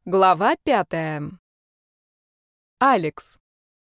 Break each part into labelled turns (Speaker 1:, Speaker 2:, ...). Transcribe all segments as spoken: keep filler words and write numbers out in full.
Speaker 1: Глава пятая. Алекс.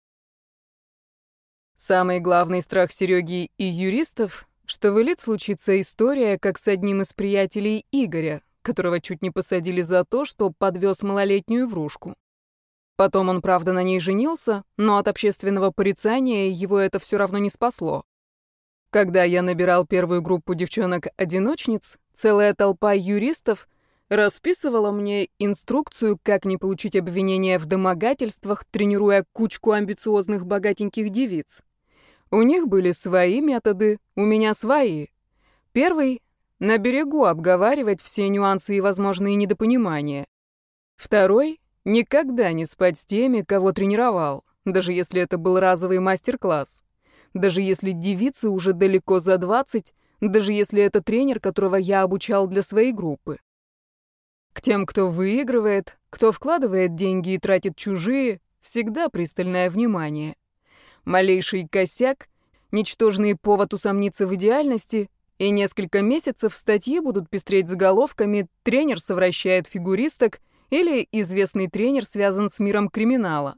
Speaker 1: Самый главный страх Сереги и юристов, что вылет случится история, как с одним из приятелей Игоря, которого чуть не посадили за то, что подвез малолетнюю врушку. Потом он, правда, на ней женился, но от общественного порицания его это все равно не спасло. Когда я набирал первую группу девчонок-одиночниц, целая толпа юристов расписывала мне инструкцию, как не получить обвинения в домогательствах, тренируя кучку амбициозных богатеньких девиц. У них были свои методы, у меня свои. Первый — на берегу обговаривать все нюансы и возможные недопонимания. Второй — никогда не спать с теми, кого тренировал, даже если это был разовый мастер-класс. Даже если девице уже далеко за двадцать, даже если это тренер, которого я обучал для своей группы. К тем, кто выигрывает, кто вкладывает деньги и тратит чужие, всегда пристальное внимание. Малейший косяк, ничтожный повод усомниться в идеальности, и несколько месяцев статьи будут пестреть заголовками «Тренер совращает фигуристок» или «Известный тренер связан с миром криминала».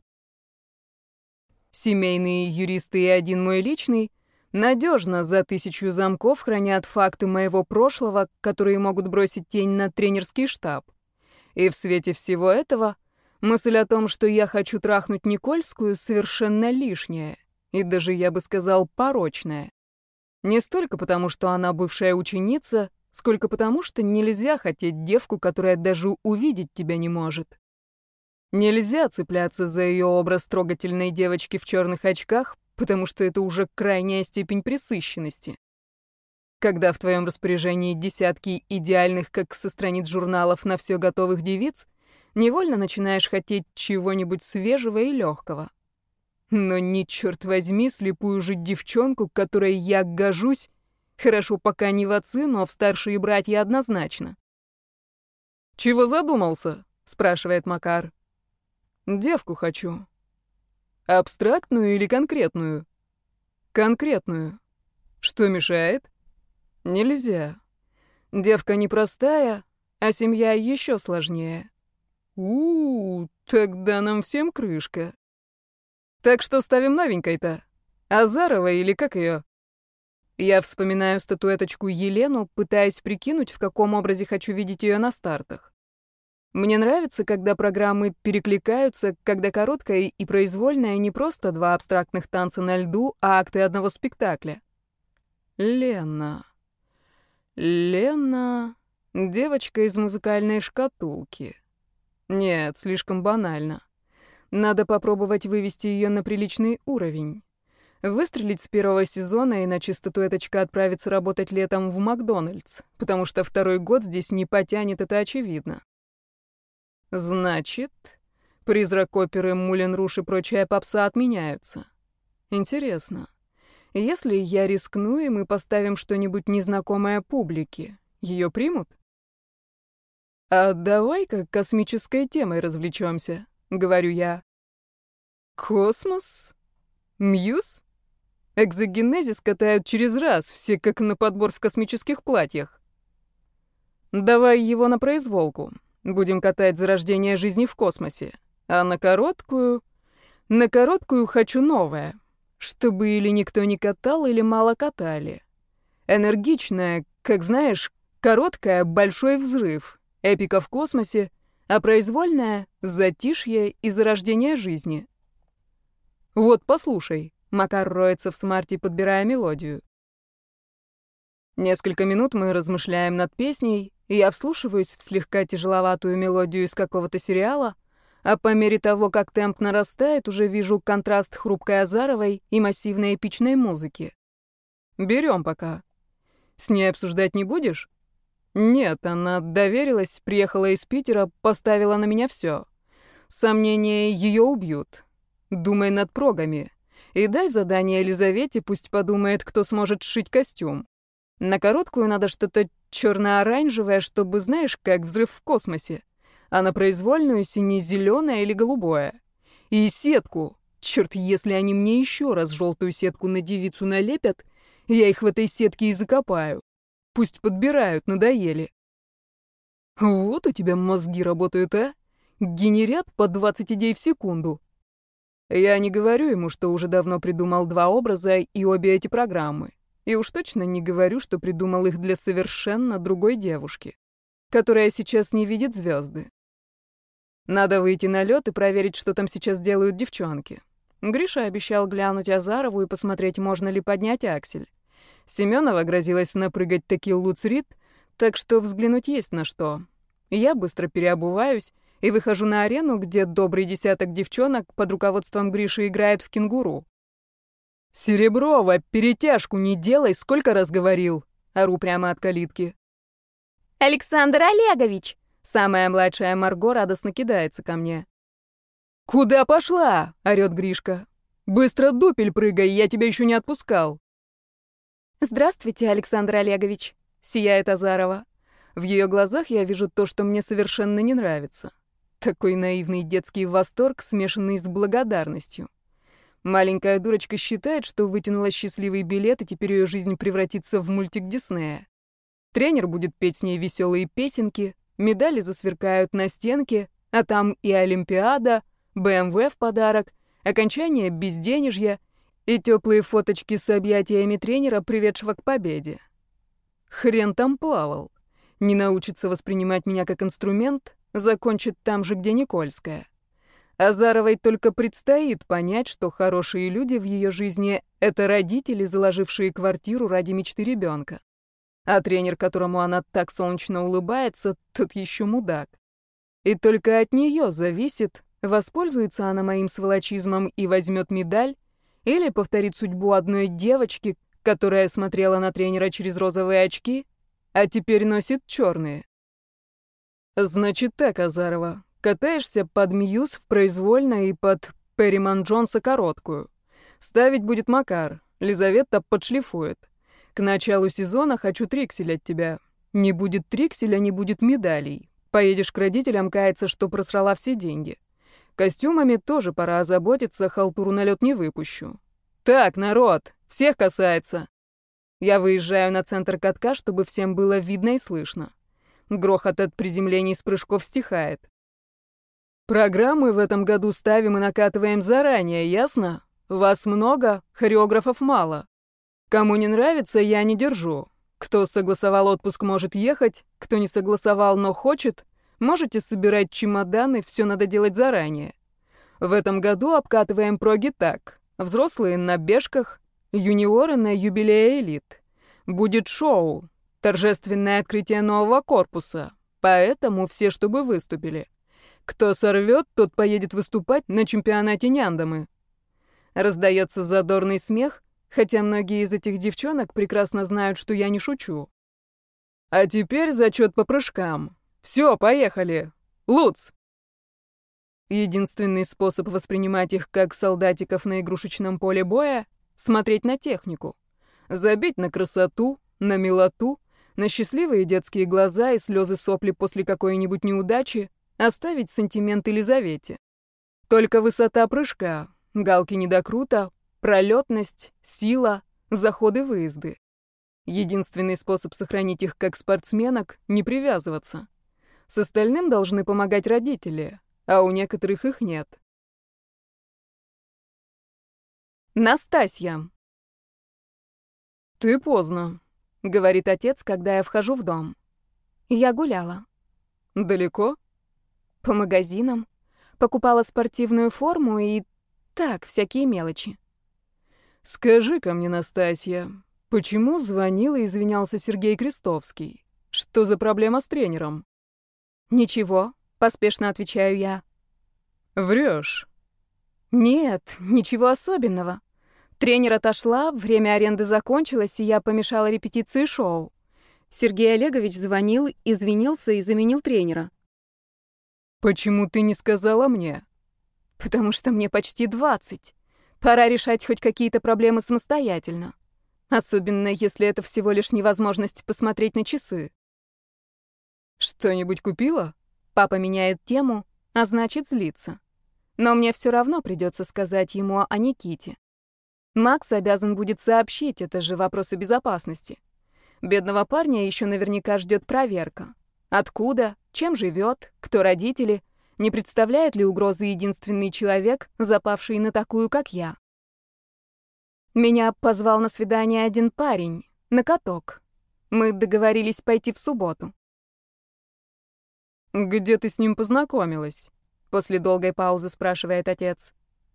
Speaker 1: Семейные юристы и один мой личный надежно за тысячу замков хранят факты моего прошлого, которые могут бросить тень на тренерский штаб. И в свете всего этого мысль о том, что я хочу трахнуть Никольскую, совершенно лишняя, и даже, я бы сказал, порочная. Не столько потому, что она бывшая ученица, сколько потому, что нельзя хотеть девку, которая даже увидеть тебя не может. Нельзя цепляться за ее образ трогательной девочки в черных очках, потому что это уже крайняя степень пресыщенности. Когда в твоем распоряжении десятки идеальных, как со страниц журналов, на все готовых девиц, невольно начинаешь хотеть чего-нибудь свежего и легкого. Но ни, черт возьми, слепую же девчонку, к которой я гожусь, хорошо пока не в отцы, но в старшие братья однозначно. «Чего задумался?» — спрашивает Макар. «Девку хочу». «Абстрактную или конкретную?» «Конкретную». «Что мешает?» «Нельзя. Девка непростая, а семья еще сложнее». «У-у-у, тогда нам всем крышка». «Так что ставим новенькой-то? Азарова или как ее?» Я вспоминаю статуэточку Елену, пытаясь прикинуть, в каком образе хочу видеть ее на стартах. Мне нравится, когда программы перекликаются, когда короткая и произвольная не просто два абстрактных танца на льду, а акты одного спектакля. Лена. Лена. Девочка из музыкальной шкатулки. Нет, слишком банально. Надо попробовать вывести ее на приличный уровень. Выстрелить с первого сезона, иначе статуэточка отправится работать летом в Макдональдс, потому что второй год здесь не потянет, это очевидно. Значит, призрак оперы, Мулен Руж и прочая попса отменяются. Интересно, если я рискну, и мы поставим что-нибудь незнакомое публике, ее примут? А давай-ка космической темой развлечемся, говорю я. Космос? Мьюз? Экзогенезис катают через раз, все как на подбор в космических платьях. Давай его на произволку. Будем катать зарождение жизни в космосе. А на короткую... На короткую хочу новое. Чтобы или никто не катал, или мало катали. Энергичная, как знаешь, короткая — большой взрыв. Эпика в космосе, а произвольная — затишье и зарождение жизни. Вот, послушай. Макар роется в смарте, подбирая мелодию. Несколько минут мы размышляем над песней, и я вслушиваюсь в слегка тяжеловатую мелодию из какого-то сериала, а по мере того, как темп нарастает, уже вижу контраст хрупкой Азаровой и массивной эпичной музыки. Берем пока. С ней обсуждать не будешь? Нет, она доверилась, приехала из Питера, поставила на меня все. Сомнения ее убьют. Думай над прогами. И дай задание Елизавете, пусть подумает, кто сможет сшить костюм. На короткую надо что-то черно-оранжевое, чтобы, знаешь, как взрыв в космосе. А на произвольную сине-зеленое или голубое. И сетку. Черт, если они мне еще раз желтую сетку на девицу налепят, я их в этой сетке и закопаю. Пусть подбирают, надоели. Вот у тебя мозги работают, а? Генерят по двадцать идей в секунду. Я не говорю ему, что уже давно придумал два образа и обе эти программы. И уж точно не говорю, что придумал их для совершенно другой девушки, которая сейчас не видит звезды. Надо выйти на лед и проверить, что там сейчас делают девчонки. Гриша обещал глянуть Азарову и посмотреть, можно ли поднять аксель. Семенова грозилась напрыгать таки луцрит, так что взглянуть есть на что. Я быстро переобуваюсь и выхожу на арену, где добрый десяток девчонок под руководством Гриши играет в кенгуру. «Сереброва, перетяжку не делай, сколько раз говорил!» — ору прямо от калитки.
Speaker 2: «Александр Олегович!» — самая младшая Марго радостно кидается ко мне.
Speaker 1: «Куда пошла?» — орёт Гришка. «Быстро дупель прыгай, я тебя еще не отпускал!»
Speaker 2: «Здравствуйте, Александр Олегович!» — сияет Азарова. В ее глазах я вижу то, что мне совершенно не нравится. Такой наивный детский восторг, смешанный с благодарностью. Маленькая дурочка считает, что вытянула счастливый билет, и теперь ее жизнь превратится в мультик Диснея. Тренер будет петь с ней веселые песенки, медали засверкают на стенке, а там и Олимпиада, бэ эм вэ в подарок, окончание безденежья и теплые фоточки с объятиями тренера, приведшего к победе. Хрен там плавал. Не научится воспринимать меня как инструмент, закончит там же, где Никольская. Азаровой только предстоит понять, что хорошие люди в ее жизни — это родители, заложившие квартиру ради мечты ребенка. А тренер, которому она так солнечно улыбается, тот еще мудак. И только от нее зависит, воспользуется она моим сволочизмом и возьмет медаль, или повторит судьбу одной девочки, которая смотрела на тренера через розовые очки, а теперь носит черные. Значит так, Азарова. Катаешься под Мьюз в произвольной и под Перриман Джонса короткую. Ставить будет Макар, Лизавета подшлифует. К началу сезона хочу триксель от тебя. Не будет трикселя, не будет медалей. Поедешь к родителям каяться, что просрала все деньги. Костюмами тоже пора озаботиться, халтуру на лед не выпущу. Так, народ, всех касается. Я выезжаю на центр катка, чтобы всем было видно и слышно. Грохот от приземлений с прыжков стихает. Программы в этом году ставим и накатываем заранее, ясно? Вас много, хореографов мало. Кому не нравится, я не держу. Кто согласовал отпуск, может ехать. Кто не согласовал, но хочет, можете собирать чемоданы, все надо делать заранее. В этом году обкатываем проги так. Взрослые на бежках, юниоры на юбилее элит. Будет шоу, торжественное открытие нового корпуса. Поэтому все, чтобы выступили. Кто сорвет, тот поедет выступать на чемпионате Няндамы. Раздается задорный смех, хотя многие из этих девчонок прекрасно знают, что я не шучу. А теперь зачет по прыжкам. Все, поехали. Луц! Единственный способ воспринимать их как солдатиков на игрушечном поле боя — смотреть на технику. Забить на красоту, на милоту, на счастливые детские глаза и слезы сопли после какой-нибудь неудачи, оставить сантимент Елизавете. Только высота прыжка, галки недокрута, пролетность, сила, заходы-выезды. Единственный способ сохранить их как спортсменок — не привязываться. С остальным должны помогать родители, а у некоторых их нет. Настасья. «Ты поздно», — говорит отец, когда я вхожу в дом. Я гуляла.
Speaker 1: «Далеко?»
Speaker 2: По магазинам. Покупала спортивную форму и так, всякие мелочи.
Speaker 1: «Скажи-ка мне, Настасья, почему звонил и извинялся Сергей Крестовский? Что за проблема с тренером?»
Speaker 2: «Ничего», — поспешно отвечаю я.
Speaker 1: «Врешь?»
Speaker 2: «Нет, ничего особенного. Тренер отошла, время аренды закончилось, и я помешала репетиции шоу. Сергей Олегович звонил, извинился и заменил тренера».
Speaker 1: «Почему ты не сказала мне?»
Speaker 2: «Потому что мне почти двадцать. Пора решать хоть какие-то проблемы самостоятельно. Особенно, если это всего лишь невозможность посмотреть на часы».
Speaker 1: «Что-нибудь купила?»
Speaker 2: Папа меняет тему, а значит, злится. Но мне все равно придется сказать ему о Никите. Макс обязан будет сообщить, это же вопросы безопасности. Бедного парня еще наверняка ждет проверка. Откуда, чем живет, кто родители, Не представляет ли угрозы единственный человек, запавший на такую, как я? Меня позвал на свидание один парень, на каток. Мы договорились пойти в субботу.
Speaker 1: «Где ты с ним познакомилась?» — после долгой паузы спрашивает отец.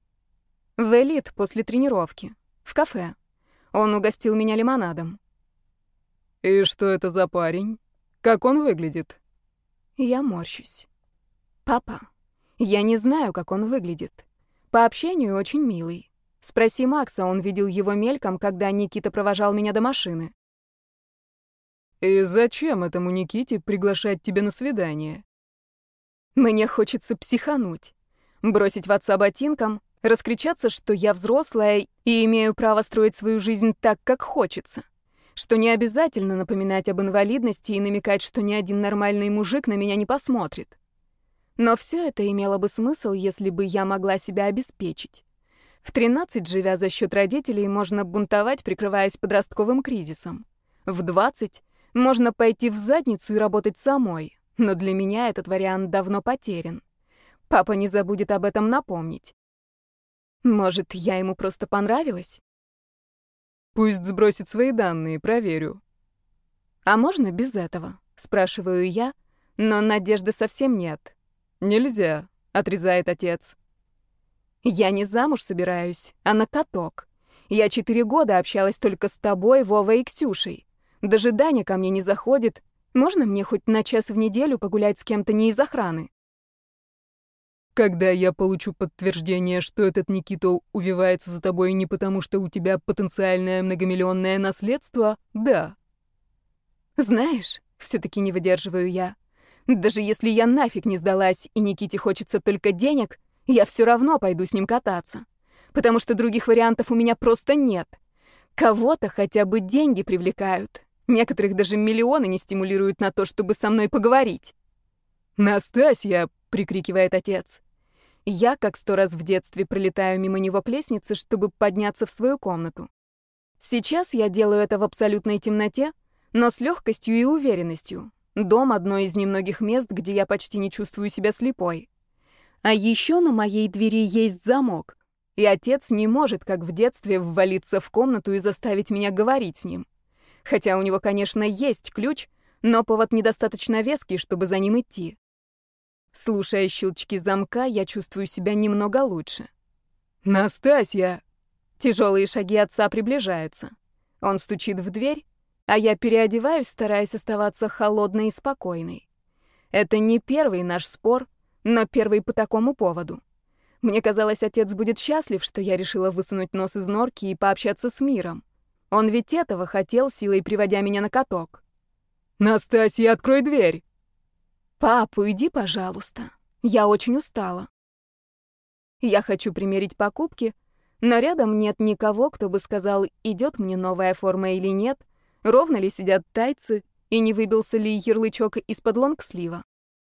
Speaker 2: В «Элит» после тренировки. В кафе. Он угостил меня лимонадом.
Speaker 1: «И что это за парень? Как он выглядит?»
Speaker 2: Я морщусь. «Папа, я не знаю, как он выглядит. По общению очень милый. Спроси Макса, он видел его мельком, когда Никита провожал меня до машины».
Speaker 1: «И зачем этому Никите приглашать тебя на свидание?»
Speaker 2: Мне хочется психануть. Бросить в отца ботинком, раскричаться, что я взрослая и имею право строить свою жизнь так, как хочется. Что не обязательно напоминать об инвалидности и намекать, что ни один нормальный мужик на меня не посмотрит. Но все это имело бы смысл, если бы я могла себя обеспечить. В тринадцать, живя за счет родителей, можно бунтовать, прикрываясь подростковым кризисом. В двадцать можно пойти в задницу и работать самой, но для меня этот вариант давно потерян. Папа не забудет об этом напомнить. Может, я ему просто понравилась?
Speaker 1: «Пусть сбросит свои данные, проверю».
Speaker 2: «А можно без этого?» — спрашиваю я, но надежды совсем нет.
Speaker 1: «Нельзя», — отрезает отец.
Speaker 2: «Я не замуж собираюсь, а на каток. Я четыре года общалась только с тобой, Вовой и Ксюшей. Даже Даня ко мне не заходит. Можно мне хоть на час в неделю погулять с кем-то не из охраны?»
Speaker 1: «Когда я получу подтверждение, что этот Никита увивается за тобой не потому, что у тебя потенциальное многомиллионное наследство, да».
Speaker 2: «Знаешь, все-таки не выдерживаю я. Даже если я нафиг не сдалась, и Никите хочется только денег, я все равно пойду с ним кататься. Потому что других вариантов у меня просто нет. Кого-то хотя бы деньги привлекают. Некоторых даже миллионы не стимулируют на то, чтобы со мной поговорить».
Speaker 1: «Настасья!» — прикрикивает
Speaker 2: отец. Я, как сто раз в детстве, пролетаю мимо него к лестнице, чтобы подняться в свою комнату. Сейчас я делаю это в абсолютной темноте, но с легкостью и уверенностью. Дом — одно из немногих мест, где я почти не чувствую себя слепой. А еще на моей двери есть замок, и отец не может, как в детстве, ввалиться в комнату и заставить меня говорить с ним. Хотя у него, конечно, есть ключ, но повод недостаточно веский, чтобы за ним идти. Слушая щелчки замка, я чувствую себя немного лучше.
Speaker 1: «Настасья!»
Speaker 2: Тяжелые шаги отца приближаются. Он стучит в дверь, а я переодеваюсь, стараясь оставаться холодной и спокойной. Это не первый наш спор, но первый по такому поводу. Мне казалось, отец будет счастлив, что я решила высунуть нос из норки и пообщаться с миром. Он ведь этого хотел, силой приводя меня на каток.
Speaker 1: «Настасья, открой дверь!»
Speaker 2: «Пап, уйди, пожалуйста. Я очень устала». Я хочу примерить покупки, но рядом нет никого, кто бы сказал, идет мне новая форма или нет, ровно ли сидят тайцы и не выбился ли ярлычок из-под лонгслива.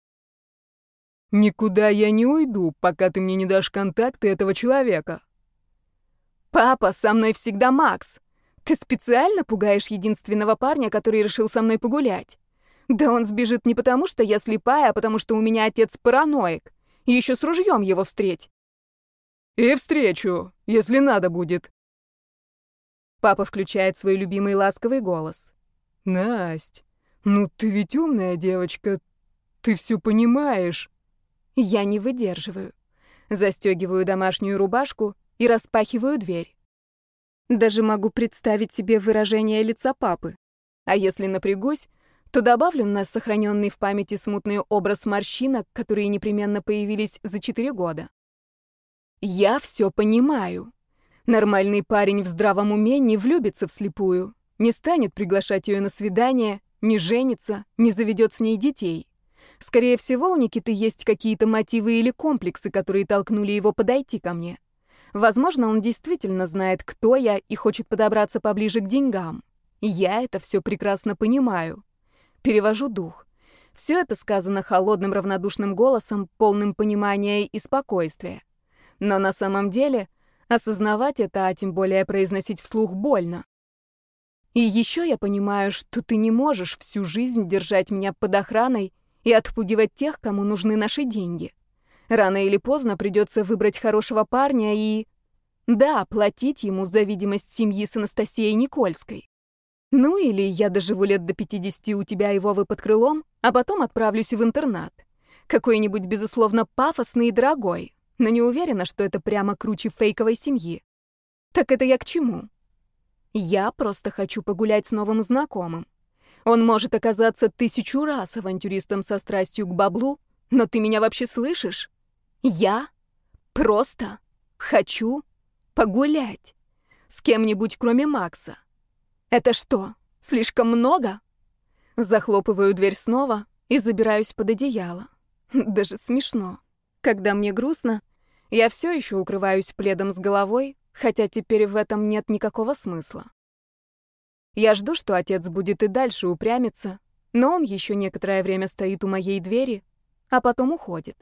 Speaker 1: «Никуда я не уйду, пока ты мне не дашь контакты этого человека».
Speaker 2: «Папа, со мной всегда Макс. Ты специально пугаешь единственного парня, который решил со мной погулять? Да он сбежит не потому, что я слепая, а потому что у меня отец параноик. Еще с ружьем его встреть».
Speaker 1: «И встречу, если надо будет».
Speaker 2: Папа включает свой любимый ласковый голос.
Speaker 1: «Насть, ну ты ведь умная девочка, ты все понимаешь».
Speaker 2: Я не выдерживаю. Застегиваю домашнюю рубашку и распахиваю дверь. Даже могу представить себе выражение лица папы. А если напрягусь, то добавлю на сохраненный в памяти смутный образ морщинок, которые непременно появились за четыре года. Я все понимаю. Нормальный парень в здравом уме не влюбится вслепую, не станет приглашать ее на свидание, не женится, не заведет с ней детей. Скорее всего, у Никиты есть какие-то мотивы или комплексы, которые толкнули его подойти ко мне. Возможно, он действительно знает, кто я, и хочет подобраться поближе к деньгам. Я это все прекрасно понимаю. Перевожу дух. Все это сказано холодным равнодушным голосом, полным понимания и спокойствия. Но на самом деле осознавать это, а тем более произносить вслух, больно. И еще я понимаю, что ты не можешь всю жизнь держать меня под охраной и отпугивать тех, кому нужны наши деньги. Рано или поздно придется выбрать хорошего парня и... Да, платить ему за видимость семьи с Анастасией Никольской. Ну или я доживу лет до пятидесяти у тебя и Вовы под крылом, а потом отправлюсь в интернат. Какой-нибудь, безусловно, пафосный и дорогой, но не уверена, что это прямо круче фейковой семьи. Так это я к чему? Я просто хочу погулять с новым знакомым. Он может оказаться тысячу раз авантюристом со страстью к баблу, но ты меня вообще слышишь? Я просто хочу погулять с кем-нибудь, кроме Макса. Это что, слишком много? Захлопываю дверь снова и забираюсь под одеяло. Даже смешно. Когда мне грустно, я все еще укрываюсь пледом с головой, хотя теперь в этом нет никакого смысла. Я жду, что отец будет и дальше упрямиться, но он еще некоторое время стоит у моей двери, а потом уходит.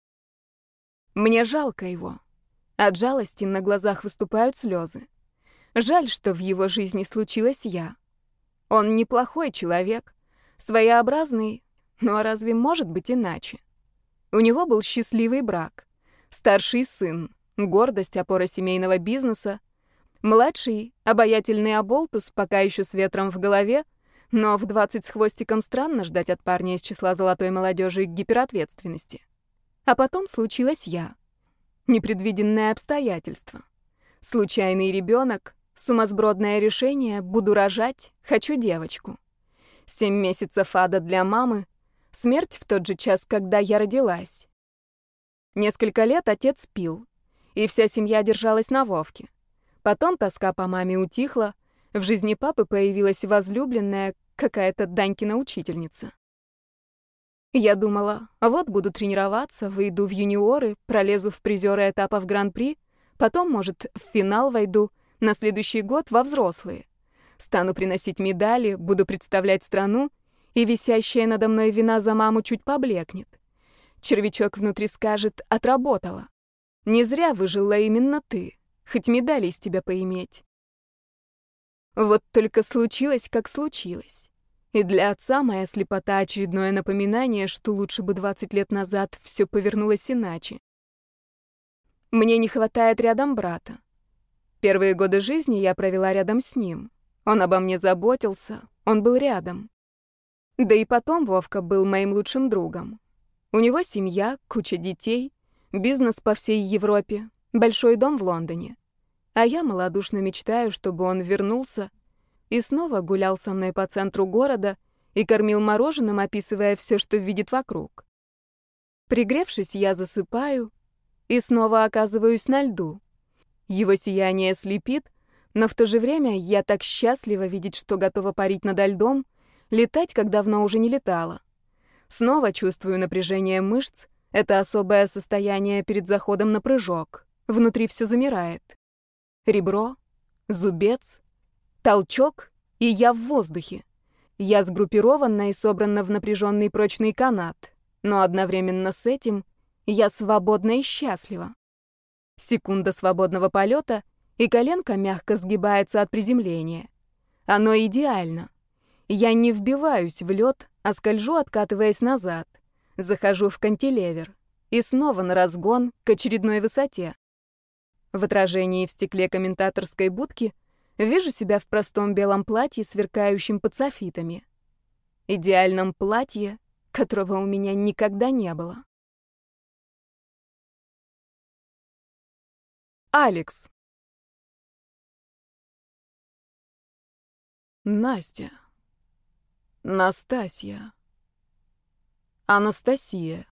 Speaker 2: Мне жалко его. От жалости на глазах выступают слезы. Жаль, что в его жизни случилась я. Он неплохой человек, своеобразный, но разве может быть иначе? У него был счастливый брак, старший сын, гордость, опора семейного бизнеса, младший — обаятельный оболтус, пока еще с ветром в голове, но в двадцать с хвостиком странно ждать от парня из числа золотой молодежи к гиперответственности. А потом случилась я. Непредвиденное обстоятельство. Случайный ребенок, сумасбродное решение, буду рожать, хочу девочку. Семь месяцев ада для мамы, смерть в тот же час, когда я родилась. Несколько лет отец пил, и вся семья держалась на Вовке. Потом тоска по маме утихла, в жизни папы появилась возлюбленная, какая-то Данькина учительница. Я думала, вот буду тренироваться, выйду в юниоры, пролезу в призеры этапов Гран-при, потом, может, в финал войду, на следующий год во взрослые. Стану приносить медали, буду представлять страну, и висящая надо мной вина за маму чуть поблекнет. Червячок внутри скажет: отработала. Не зря выжила именно ты, хоть медали из тебя поиметь. Вот только случилось, как случилось. И для отца моя слепота — очередное напоминание, что лучше бы двадцать лет назад все повернулось иначе. Мне не хватает рядом брата. Первые годы жизни я провела рядом с ним. Он обо мне заботился, он был рядом. Да и потом Вовка был моим лучшим другом. У него семья, куча детей, бизнес по всей Европе, большой дом в Лондоне. А я малодушно мечтаю, чтобы он вернулся и снова гулял со мной по центру города и кормил мороженым, описывая все, что видит вокруг. Пригревшись, я засыпаю и снова оказываюсь на льду. Его сияние слепит, но в то же время я так счастлива видеть, что готова парить над льдом, летать, как давно уже не летала. Снова чувствую напряжение мышц, это особое состояние перед заходом на прыжок. Внутри все замирает. Ребро, зубец, толчок, и я в воздухе. Я сгруппирована и собрана в напряженный прочный канат, но одновременно с этим я свободна и счастлива. Секунда свободного полета, и коленка мягко сгибается от приземления. Оно идеально. Я не вбиваюсь в лед, а скольжу, откатываясь назад. Захожу в кантилевер. И снова на разгон к очередной высоте. В отражении в стекле комментаторской будки вижу себя в простом белом платье, сверкающем под софитами. Идеальном платье, которого у меня никогда не было. Алекс. Настя. Настасья. Анастасия.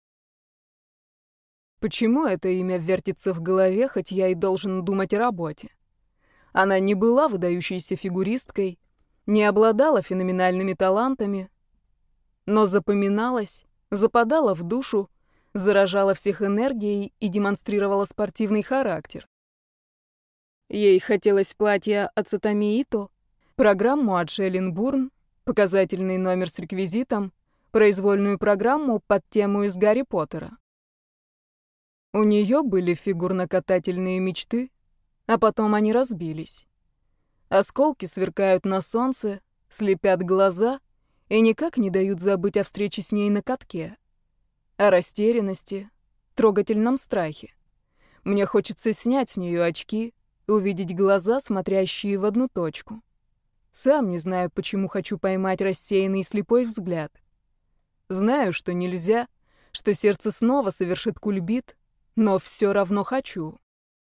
Speaker 2: Почему это имя вертится в голове, хоть я и должен думать о работе? Она не была выдающейся фигуристкой, не обладала феноменальными талантами, но запоминалась, западала в душу, заражала всех энергией и демонстрировала спортивный характер. Ей хотелось платья от Сатоми Ито, программу от Шелленбурн, показательный номер с реквизитом, произвольную программу под тему из Гарри Поттера. У нее были фигурно-катательные мечты, а потом они разбились. Осколки сверкают на солнце, слепят глаза и никак не дают забыть о встрече с ней на катке, о растерянности,
Speaker 1: трогательном страхе. Мне хочется снять с нее очки и увидеть глаза, смотрящие в одну точку. Сам не знаю, почему хочу поймать рассеянный и слепой взгляд. Знаю, что нельзя, что сердце снова совершит кульбит, но все равно хочу.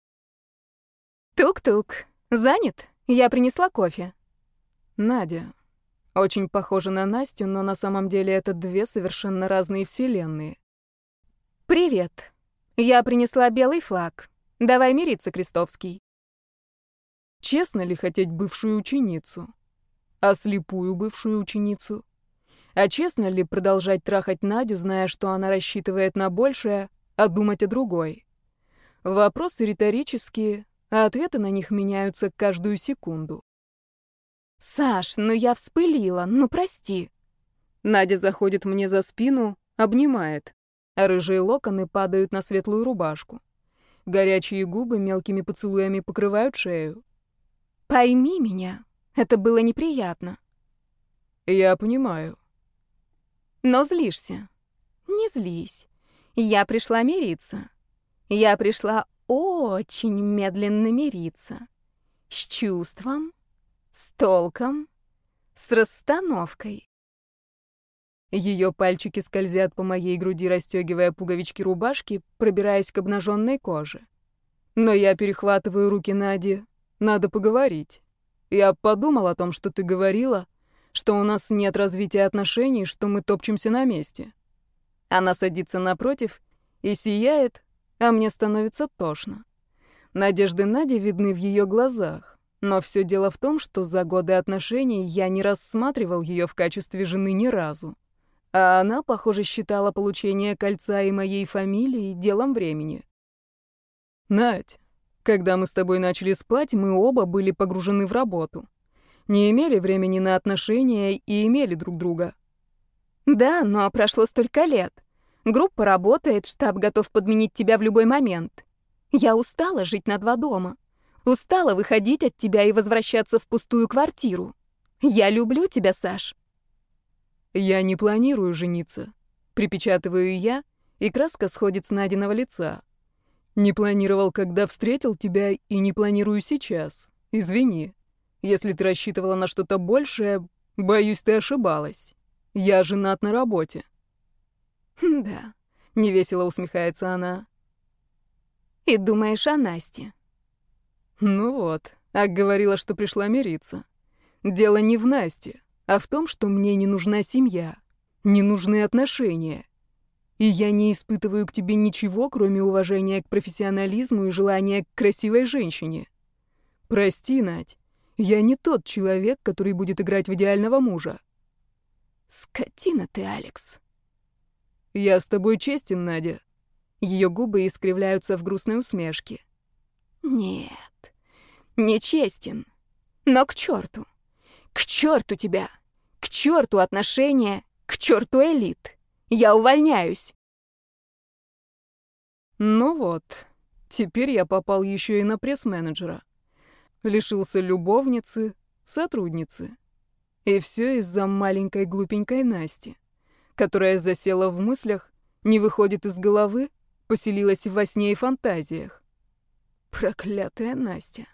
Speaker 2: Тук-тук. Занят? Я принесла кофе.
Speaker 1: Надя. Очень похожа на Настю, но на самом деле это две совершенно разные вселенные.
Speaker 2: Привет. Я принесла белый флаг. Давай мириться, Крестовский.
Speaker 1: Честно ли хотеть бывшую ученицу? А слепую бывшую ученицу? А честно ли продолжать трахать Надю, зная, что она рассчитывает на большее, а думать о другой? Вопросы риторические, а ответы на них меняются каждую секунду.
Speaker 2: Саш, ну я вспылила, ну прости.
Speaker 1: Надя заходит мне за спину, обнимает, а рыжие локоны падают на светлую рубашку. Горячие губы мелкими поцелуями покрывают шею.
Speaker 2: Пойми меня, это было неприятно.
Speaker 1: Я понимаю.
Speaker 2: Но злишься. Не злись. Я пришла мириться. Я пришла очень медленно мириться. С чувством, с толком, с расстановкой.
Speaker 1: Ее пальчики скользят по моей груди, расстегивая пуговички рубашки, пробираясь к обнаженной коже. Но я перехватываю руки Нади. Надо поговорить. Я подумал о том, что ты говорила, что у нас нет развития отношений, что мы топчемся на месте. Она садится напротив и сияет, а мне становится тошно. Надежды Нади видны в ее глазах, но все дело в том, что за годы отношений я не рассматривал ее в качестве жены ни разу. А она, похоже, считала получение кольца и моей фамилии делом времени. Надь, когда мы с тобой начали спать, мы оба были погружены в работу. Не имели времени на отношения и имели друг друга.
Speaker 2: Да, но прошло столько лет. Группа работает, штаб готов подменить тебя в любой момент. Я устала жить на два дома. Устала выходить от тебя и возвращаться в пустую квартиру. Я люблю тебя, Саш.
Speaker 1: Я не планирую жениться. Припечатываю я, и краска сходит с Надиного лица. Не планировал, когда встретил тебя, и не планирую сейчас. Извини. Если ты рассчитывала на что-то большее, боюсь, ты ошибалась. Я женат на работе.
Speaker 2: Да,
Speaker 1: невесело усмехается она.
Speaker 2: И думаешь о Насте.
Speaker 1: Ну вот, а говорила, что пришла мириться. Дело не в Насте, а в том, что мне не нужна семья, не нужны отношения. И я не испытываю к тебе ничего, кроме уважения к профессионализму и желания к красивой женщине. Прости, Надь, я не тот человек, который будет играть в идеального мужа.
Speaker 2: Скотина ты, Алекс.
Speaker 1: Я с тобой честен, Надя. Ее губы искривляются в грустной усмешке.
Speaker 2: Нет, не честен. Но к черту. К черту тебя. К черту отношения. К черту элит. Я увольняюсь.
Speaker 1: Ну вот, теперь я попал еще и на пресс-менеджера. Лишился любовницы, сотрудницы. И все из-за маленькой глупенькой Насти, которая засела в мыслях, не выходит из головы, поселилась во сне и фантазиях. Проклятая Настя.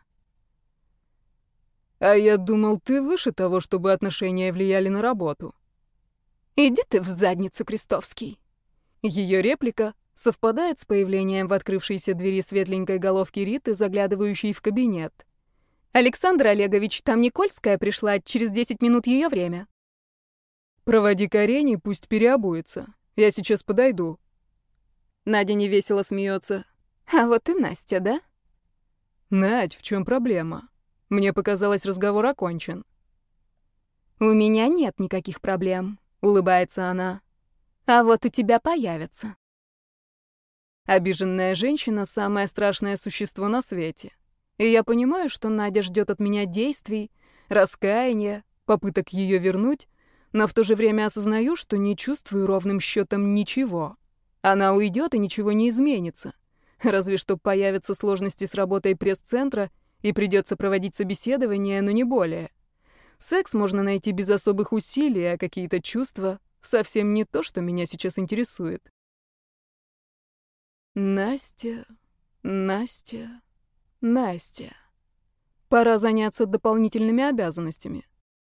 Speaker 1: А я думал, ты выше того, чтобы отношения влияли на работу.
Speaker 2: Иди ты в задницу, Крестовский.
Speaker 1: Ее реплика совпадает с появлением в открывшейся двери светленькой головки Риты, заглядывающей в кабинет.
Speaker 2: Александр Олегович, там Никольская пришла, через десять минут ее время.
Speaker 1: Проводи к Арене, пусть переобуется. Я сейчас подойду. Надя невесело смеется.
Speaker 2: А вот и Настя, да?
Speaker 1: Надь, в чем проблема? Мне показалось, разговор окончен.
Speaker 2: У меня нет никаких проблем, улыбается она. А вот у тебя появятся.
Speaker 1: Обиженная женщина — самое страшное существо на свете. И я понимаю, что Надя ждет от меня действий, раскаяния, попыток ее вернуть, но в то же время осознаю, что не чувствую ровным счетом ничего. Она уйдет, и ничего не изменится. Разве что появятся сложности с работой пресс-центра, и придется проводить собеседование, но не более. Секс можно найти без особых усилий, а какие-то чувства — совсем не то, что меня сейчас интересует. Настя, Настя, Настя. Пора заняться дополнительными обязанностями.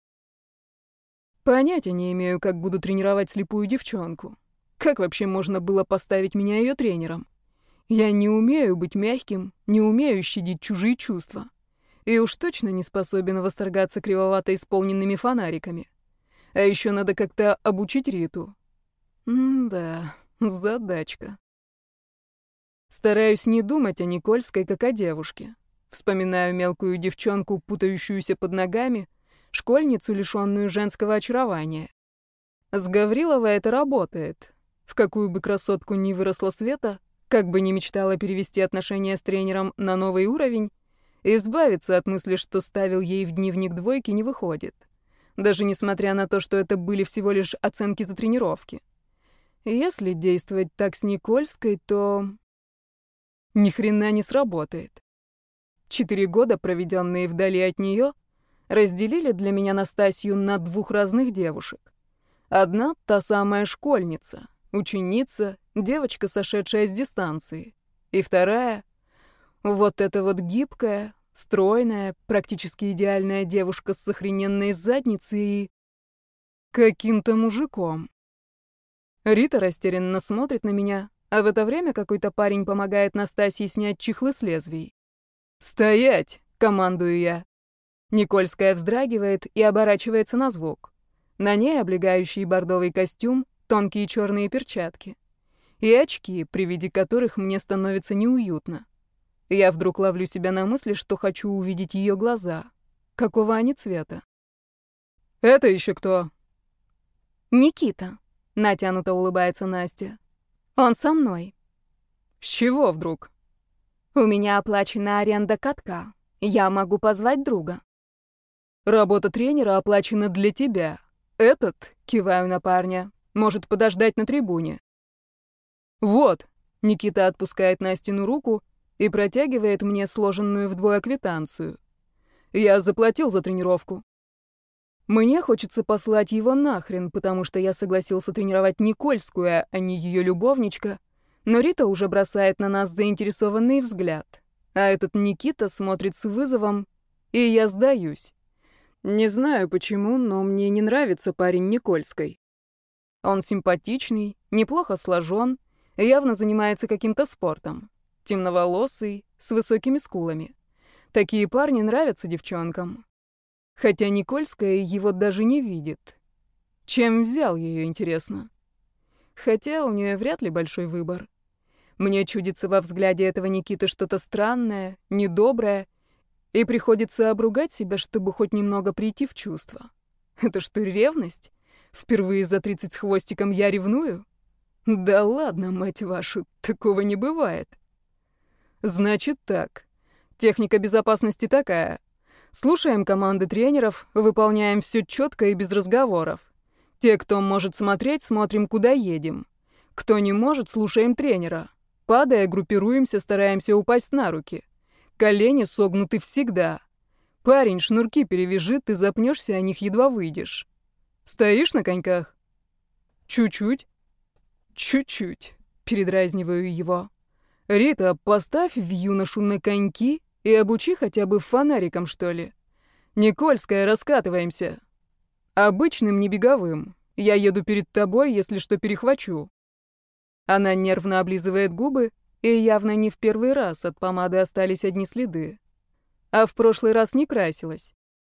Speaker 1: Понятия не имею, как буду тренировать слепую девчонку. Как вообще можно было поставить меня ее тренером? Я не умею быть мягким, не умею щадить чужие чувства. И уж точно не способен восторгаться кривовато исполненными фонариками. А еще надо как-то обучить Риту. М-да, задачка. Стараюсь не думать о Никольской как о девушке. Вспоминаю мелкую девчонку, путающуюся под ногами, школьницу, лишенную женского очарования. С Гавриловой это работает. В какую бы красотку ни выросла Света, как бы ни мечтала перевести отношения с тренером на новый уровень, избавиться от мысли, что ставил ей в дневник двойки, не выходит. Даже несмотря на то, что это были всего лишь оценки за тренировки. Если действовать так с Никольской, то ни хрена не сработает. Четыре года, проведенные вдали от нее, разделили для меня Настасью на двух разных девушек. Одна — та самая школьница, ученица, девочка, сошедшая с дистанции. И вторая — вот эта вот гибкая, стройная, практически идеальная девушка с охрененной задницей и каким-то мужиком. Рита растерянно смотрит на меня, а в это время какой-то парень помогает Настасье снять чехлы с лезвий. «Стоять!» — командую я. Никольская вздрагивает и оборачивается на звук. На ней облегающий бордовый костюм, тонкие черные перчатки. И очки, при виде которых мне становится неуютно. Я вдруг ловлю себя на мысли, что хочу увидеть ее глаза. Какого они цвета? «Это еще кто?»
Speaker 2: «Никита», — натянуто улыбается Настя. «Он со мной».
Speaker 1: «С чего вдруг?»
Speaker 2: «У меня оплачена аренда катка. Я могу позвать друга».
Speaker 1: «Работа тренера оплачена для тебя. Этот, киваю на парня, может подождать на трибуне». «Вот», — Никита отпускает Настину руку и протягивает мне сложенную вдвое квитанцию. «Я заплатил за тренировку». Мне хочется послать его нахрен, потому что я согласился тренировать Никольскую, а не ее любовничка, но Рита уже бросает на нас заинтересованный взгляд, а этот Никита смотрит с вызовом, и я сдаюсь. Не знаю почему, но мне не нравится парень Никольской. Он симпатичный, неплохо сложен, явно занимается каким-то спортом. Темноволосый, с высокими скулами. Такие парни нравятся девчонкам. Хотя Никольская его даже не видит. Чем взял ее, интересно? Хотя у нее вряд ли большой выбор. Мне чудится во взгляде этого Никиты что-то странное, недоброе, и приходится обругать себя, чтобы хоть немного прийти в чувство. Это что, ревность? Впервые за тридцать с хвостиком я ревную? Да ладно, мать вашу, такого не бывает. Значит так. Техника безопасности такая. Слушаем команды тренеров, выполняем все четко и без разговоров. Те, кто может смотреть, смотрим, куда едем. Кто не может, слушаем тренера. Падая, группируемся, стараемся упасть на руки. Колени согнуты всегда. Парень, шнурки перевяжи, ты запнешься, о них едва выйдешь. Стоишь на коньках? Чуть-чуть. Чуть-чуть. Передразниваю его. Рита, поставь в юношу на коньки и обучи хотя бы фонариком, что ли. Никольская, раскатываемся. Обычным, не беговым. Я еду перед тобой, если что, перехвачу. Она нервно облизывает губы, и явно не в первый раз от помады остались одни следы. А в прошлый раз не красилась.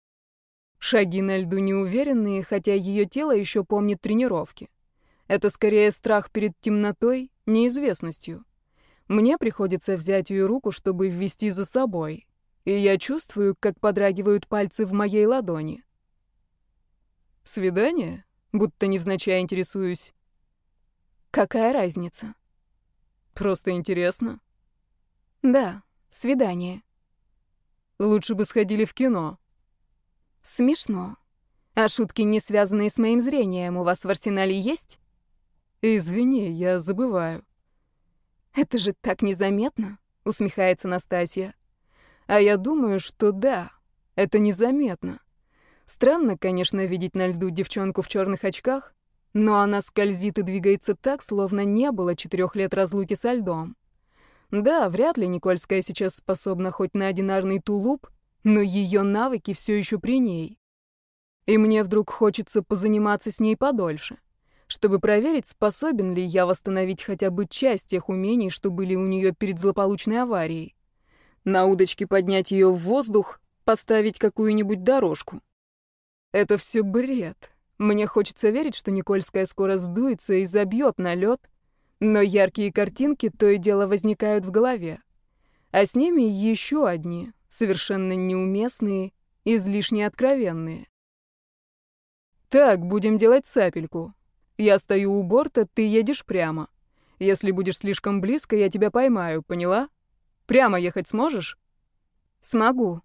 Speaker 1: Шаги на льду неуверенные, хотя ее тело еще помнит тренировки. Это скорее страх перед темнотой, неизвестностью. Мне приходится взять ее руку, чтобы ввести за собой. И я чувствую, как подрагивают пальцы в моей ладони. Свидание? Будто невзначай интересуюсь.
Speaker 2: Какая разница?
Speaker 1: Просто интересно.
Speaker 2: Да, свидание.
Speaker 1: Лучше бы сходили в кино.
Speaker 2: Смешно. А шутки, не связанные с моим зрением, у вас в арсенале есть?
Speaker 1: Извини, я забываю.
Speaker 2: Это же так незаметно, усмехается Настасья. А я думаю, что да, это незаметно. Странно, конечно, видеть на льду девчонку в черных очках, но она скользит и двигается так, словно не было четырех лет разлуки со льдом.
Speaker 1: Да, вряд ли Никольская сейчас способна хоть на одинарный тулуп, но ее навыки все еще при ней. И мне вдруг хочется позаниматься с ней подольше, чтобы проверить, способен ли я восстановить хотя бы часть тех умений, что были у нее перед злополучной аварией. На удочке поднять ее в воздух, поставить какую-нибудь дорожку. Это все бред. Мне хочется верить, что Никольская скоро сдуется и забьет на лед, но яркие картинки то и дело возникают в голове. А с ними еще одни, совершенно неуместные, излишне откровенные. Так, будем делать сапельку. Я стою у борта, ты едешь прямо. Если будешь слишком близко, я тебя поймаю, поняла? Прямо ехать сможешь?
Speaker 2: Смогу.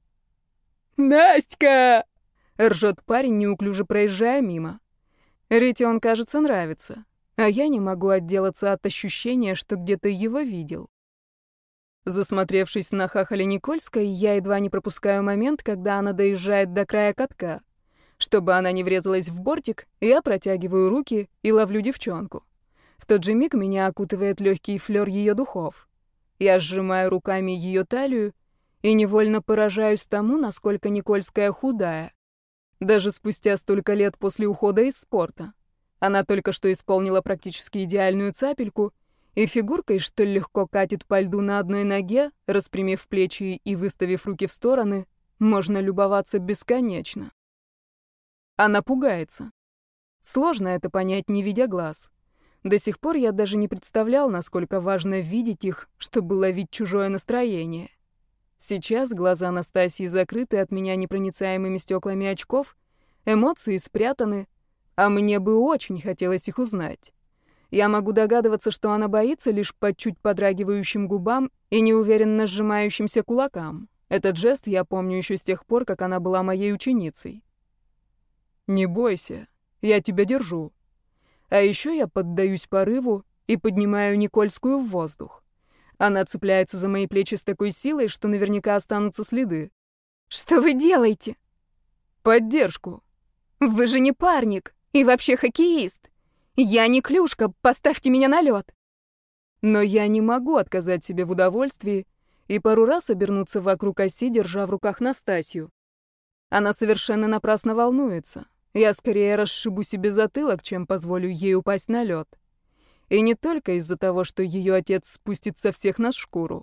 Speaker 1: Настя! Ржет парень, неуклюже проезжая мимо. Рите он, кажется, нравится, а я не могу отделаться от ощущения, что где-то его видел. Засмотревшись на хахаля Никольской, я едва не пропускаю момент, когда она доезжает до края катка. Чтобы она не врезалась в бортик, я протягиваю руки и ловлю девчонку. В тот же миг меня окутывает легкий флёр ее духов. Я сжимаю руками ее талию и невольно поражаюсь тому, насколько Никольская худая. Даже спустя столько лет после ухода из спорта. Она только что исполнила практически идеальную цапельку, и фигуркой, что легко катит по льду на одной ноге, распрямив плечи и выставив руки в стороны, можно любоваться бесконечно. Она пугается. Сложно это понять, не видя глаз. До сих пор я даже не представлял, насколько важно видеть их, чтобы ловить чужое настроение. Сейчас глаза Настасьи закрыты от меня непроницаемыми стеклами очков, эмоции спрятаны, а мне бы очень хотелось их узнать. Я могу догадываться, что она боится лишь по чуть подрагивающим губам и неуверенно сжимающимся кулакам. Этот жест я помню еще с тех пор, как она была моей ученицей. «Не бойся, я тебя держу». А еще я поддаюсь порыву и поднимаю Никольскую в воздух. Она цепляется за мои плечи с такой силой, что наверняка останутся следы.
Speaker 2: «Что вы делаете?»
Speaker 1: «Поддержку».
Speaker 2: «Вы же не парник и вообще хоккеист. Я не клюшка, поставьте меня на лед».
Speaker 1: Но я не могу отказать себе в удовольствии и пару раз обернуться вокруг оси, держа в руках Настасью. Она совершенно напрасно волнуется. Я скорее расшибу себе затылок, чем позволю ей упасть на лед. И не только из-за того, что ее отец спустит со всех нас шкуру.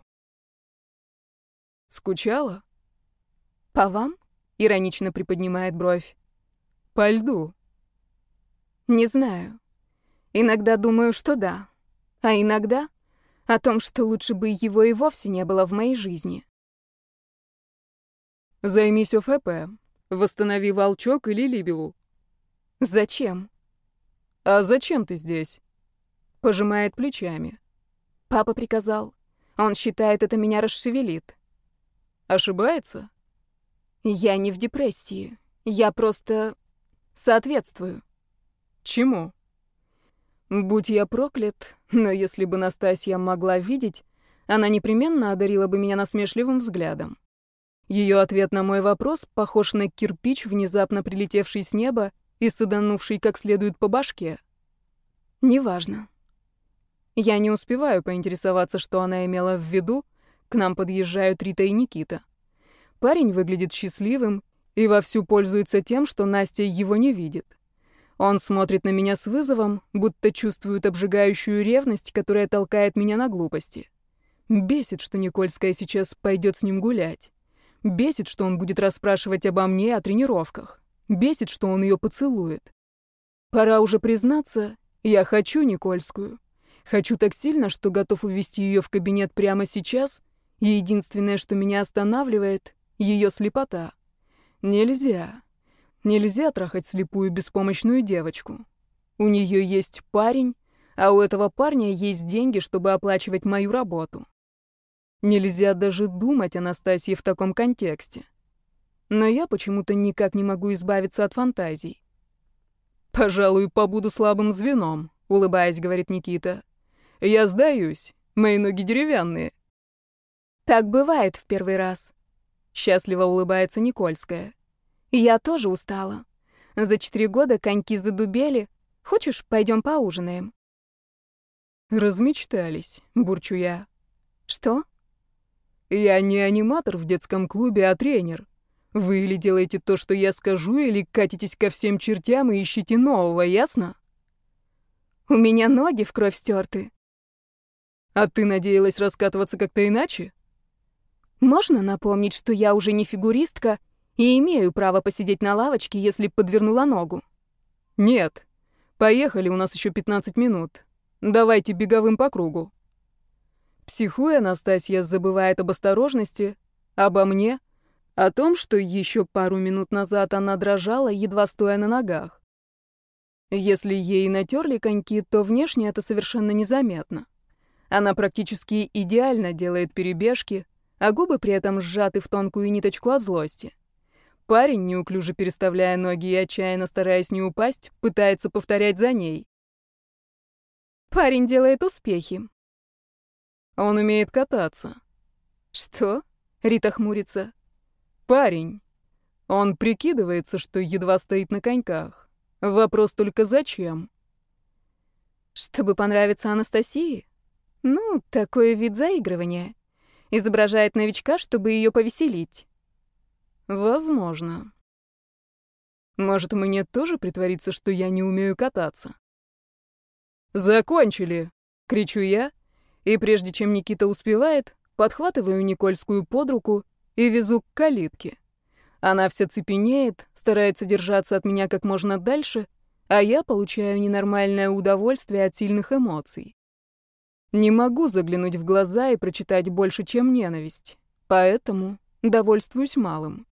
Speaker 1: Скучала?
Speaker 2: «По вам?» — иронично приподнимает бровь.
Speaker 1: По льду.
Speaker 2: «Не знаю. Иногда думаю, что да. А иногда о том, что лучше бы его и вовсе не было в моей жизни».
Speaker 1: Займись ОФП. Восстанови волчок или либелу.
Speaker 2: «Зачем?»
Speaker 1: А зачем ты здесь? Пожимает плечами.
Speaker 2: Папа приказал. Он считает, это меня расшевелит.
Speaker 1: Ошибается?
Speaker 2: Я не в депрессии. Я просто соответствую.
Speaker 1: Чему? Будь я проклят, но если бы Настасья могла видеть, она непременно одарила бы меня насмешливым взглядом. Ее ответ на мой вопрос похож на кирпич, внезапно прилетевший с неба и саданувший как следует по башке.
Speaker 2: Неважно.
Speaker 1: Я не успеваю поинтересоваться, что она имела в виду. К нам подъезжают Рита и Никита. Парень выглядит счастливым и вовсю пользуется тем, что Настя его не видит. Он смотрит на меня с вызовом, будто чувствует обжигающую ревность, которая толкает меня на глупости. Бесит, что Никольская сейчас пойдет с ним гулять. Бесит, что он будет расспрашивать обо мне, о тренировках. Бесит, что он ее поцелует. Пора уже признаться, я хочу Никольскую. Хочу так сильно, что готов увести ее в кабинет прямо сейчас, и единственное, что меня останавливает — ее слепота. Нельзя. Нельзя трахать слепую беспомощную девочку. У нее есть парень, а у этого парня есть деньги, чтобы оплачивать мою работу. Нельзя даже думать о Настасье в таком контексте. Но я почему-то никак не могу избавиться от фантазий. «Пожалуй, побуду слабым звеном», — улыбаясь, говорит Никита. «Я сдаюсь. Мои ноги деревянные».
Speaker 2: «Так бывает в первый раз», — счастливо улыбается Никольская. «Я тоже устала. За четыре года коньки задубели. Хочешь, пойдем поужинаем?»
Speaker 1: «Размечтались», — бурчу я.
Speaker 2: Что?
Speaker 1: Я не аниматор в детском клубе, а тренер. Вы или делаете то, что я скажу, или катитесь ко всем чертям и ищите нового, ясно?
Speaker 2: У меня ноги в кровь стерты.
Speaker 1: А ты надеялась раскатываться как-то иначе?
Speaker 2: Можно напомнить, что я уже не фигуристка и имею право посидеть на лавочке, если подвернула ногу?
Speaker 1: Нет. Поехали, у нас еще пятнадцать минут. Давайте беговым по кругу. Психуя, Настасья забывает об осторожности, обо мне, о том, что еще пару минут назад она дрожала, едва стоя на ногах. Если ей натерли коньки, то внешне это совершенно незаметно. Она практически идеально делает перебежки, а губы при этом сжаты в тонкую ниточку от злости. Парень, неуклюже переставляя ноги и отчаянно стараясь не упасть, пытается повторять за ней.
Speaker 2: Парень делает успехи.
Speaker 1: Он умеет кататься.
Speaker 2: Что? Рита хмурится.
Speaker 1: Парень. Он прикидывается, что едва стоит на коньках. Вопрос только зачем?
Speaker 2: Чтобы понравиться Анастасии? Ну, такой вид заигрывания. Изображает новичка, чтобы ее повеселить.
Speaker 1: Возможно. Может, мне тоже притвориться, что я не умею кататься? «Закончили!» — кричу я, и прежде чем Никита успевает, подхватываю Никольскую под руку и везу к калитке. Она вся цепенеет, старается держаться от меня как можно дальше, а я получаю ненормальное удовольствие от сильных эмоций. Не могу заглянуть в глаза и прочитать больше, чем ненависть, поэтому довольствуюсь малым.